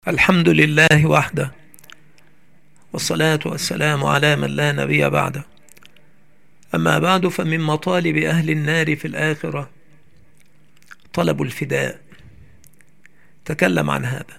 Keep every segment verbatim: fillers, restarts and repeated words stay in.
الحمد لله وحده، والصلاة والسلام على من لا نبي بعده. أما بعد، فمن مطالب أهل النار في الآخرة طلب الفداء. تكلم عن هذا.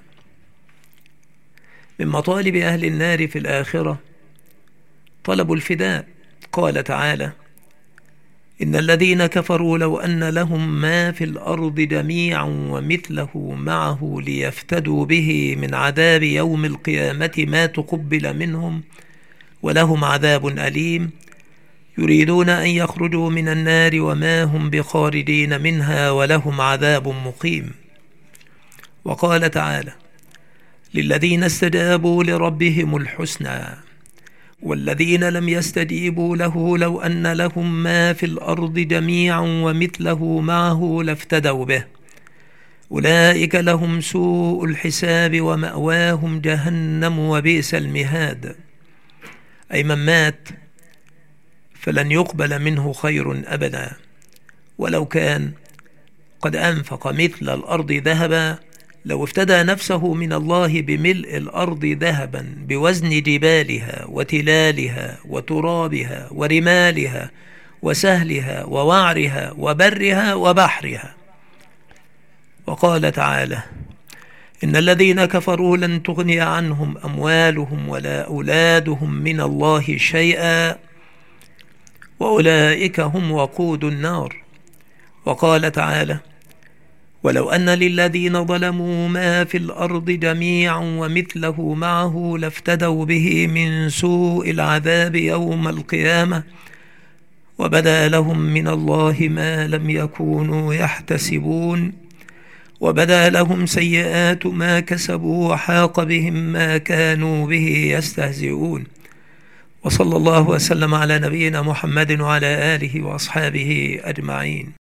من مطالب أهل النار في الآخرة طلب الفداء. قال تعالى: إن الذين كفروا لو أن لهم ما في الأرض جميعا ومثله معه ليفتدوا به من عذاب يوم القيامة ما تقبل منهم ولهم عذاب أليم، يريدون أن يخرجوا من النار وما هم بخارجين منها ولهم عذاب مقيم. وقال تعالى: للذين استجابوا لربهم الحسنى والذين لم يستجيبوا له لو أن لهم ما في الأرض جميعا ومثله معه لافتدوا به، أولئك لهم سوء الحساب ومأواهم جهنم وبئس المهاد. أي من مات فلن يقبل منه خير أبدا، ولو كان قد أنفق مثل الأرض ذهبا، لو افتدى نفسه من الله بملء الأرض ذهبا بوزن جبالها وتلالها وترابها ورمالها وسهلها ووعرها وبرها وبحرها. وقال تعالى: إن الذين كفروا لن تغني عنهم أموالهم ولا أولادهم من الله شيئا وأولئك هم وقود النار. وقال تعالى: ولو أن للذين ظلموا ما في الأرض جميعا ومثله معه لافتدوا به من سوء العذاب يوم القيامة وبدا لهم من الله ما لم يكونوا يحتسبون، وبدا لهم سيئات ما كسبوا وحاق بهم ما كانوا به يستهزئون. وصلى الله وسلم على نبينا محمد وعلى آله وأصحابه أجمعين.